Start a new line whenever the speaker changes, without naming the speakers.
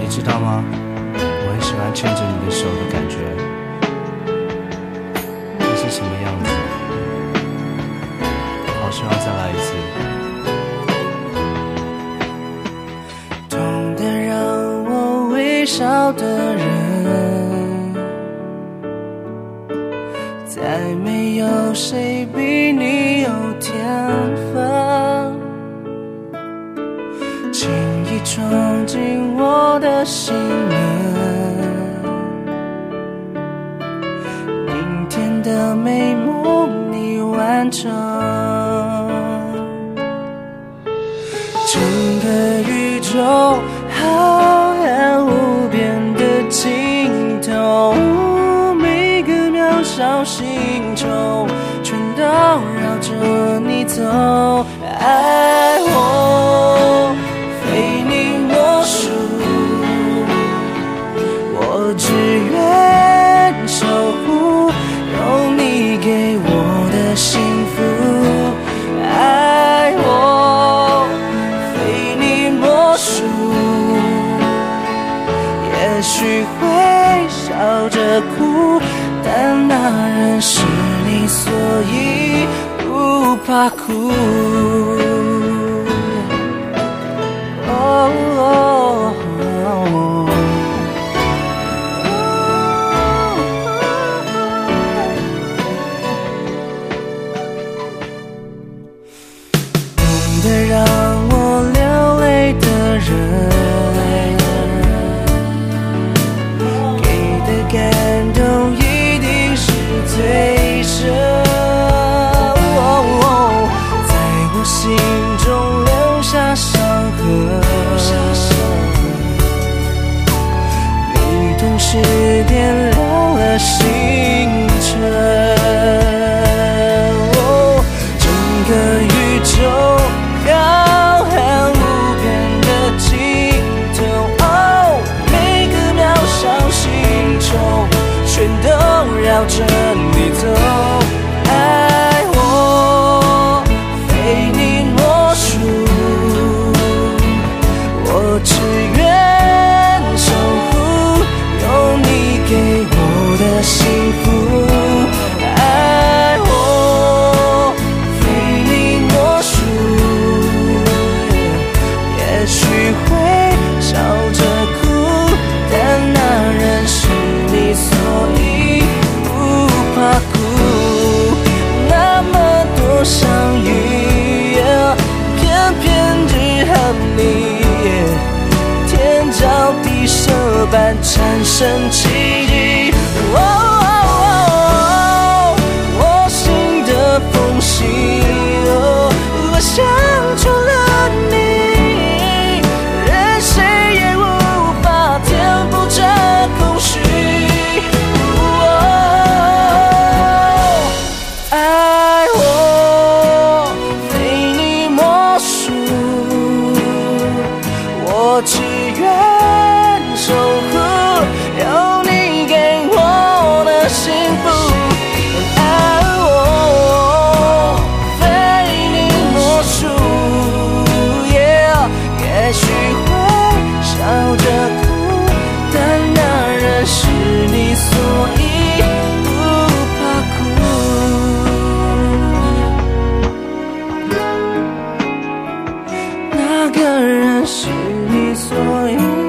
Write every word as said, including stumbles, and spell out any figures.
知道吗？我很喜欢牵着你的手的感觉，那是什么样子？好希望再来一次。
痛得让我微笑的人，再没有谁比你有天分，轻易闯进我的心门，明天的美梦你完成，整个宇宙浩瀚无边的尽头，每个渺小星球全都绕着你走，爱我非你莫属，我只愿守护有你给我的幸福，爱我非你莫属，也许会笑着哭，但那人是你，所以不怕哭。哦哦哦懂得让我流泪的人，给的感动一定是最深，在我心中留下伤痕，你同时点亮了星辰，整个宇宙浩瀚无边的尽头，哦，每个渺小星球全都绕着你走，爱我非你莫属，我只愿守护有你给我的幸福，爱我非你莫属，也许会笑着哭，但那人是你，所以不怕哭。那么多相遇，偏偏只和你天造地设般产生奇迹，哦哦哦，我心的缝隙，哦，我想出了你，任谁也无法填补这空虚，哦，爱我非你莫属，我只愿守护有你给我的幸福，爱我非你莫属， yeah， 也许会笑着哭，但那人是你，所以不怕哭，那个人是你，所以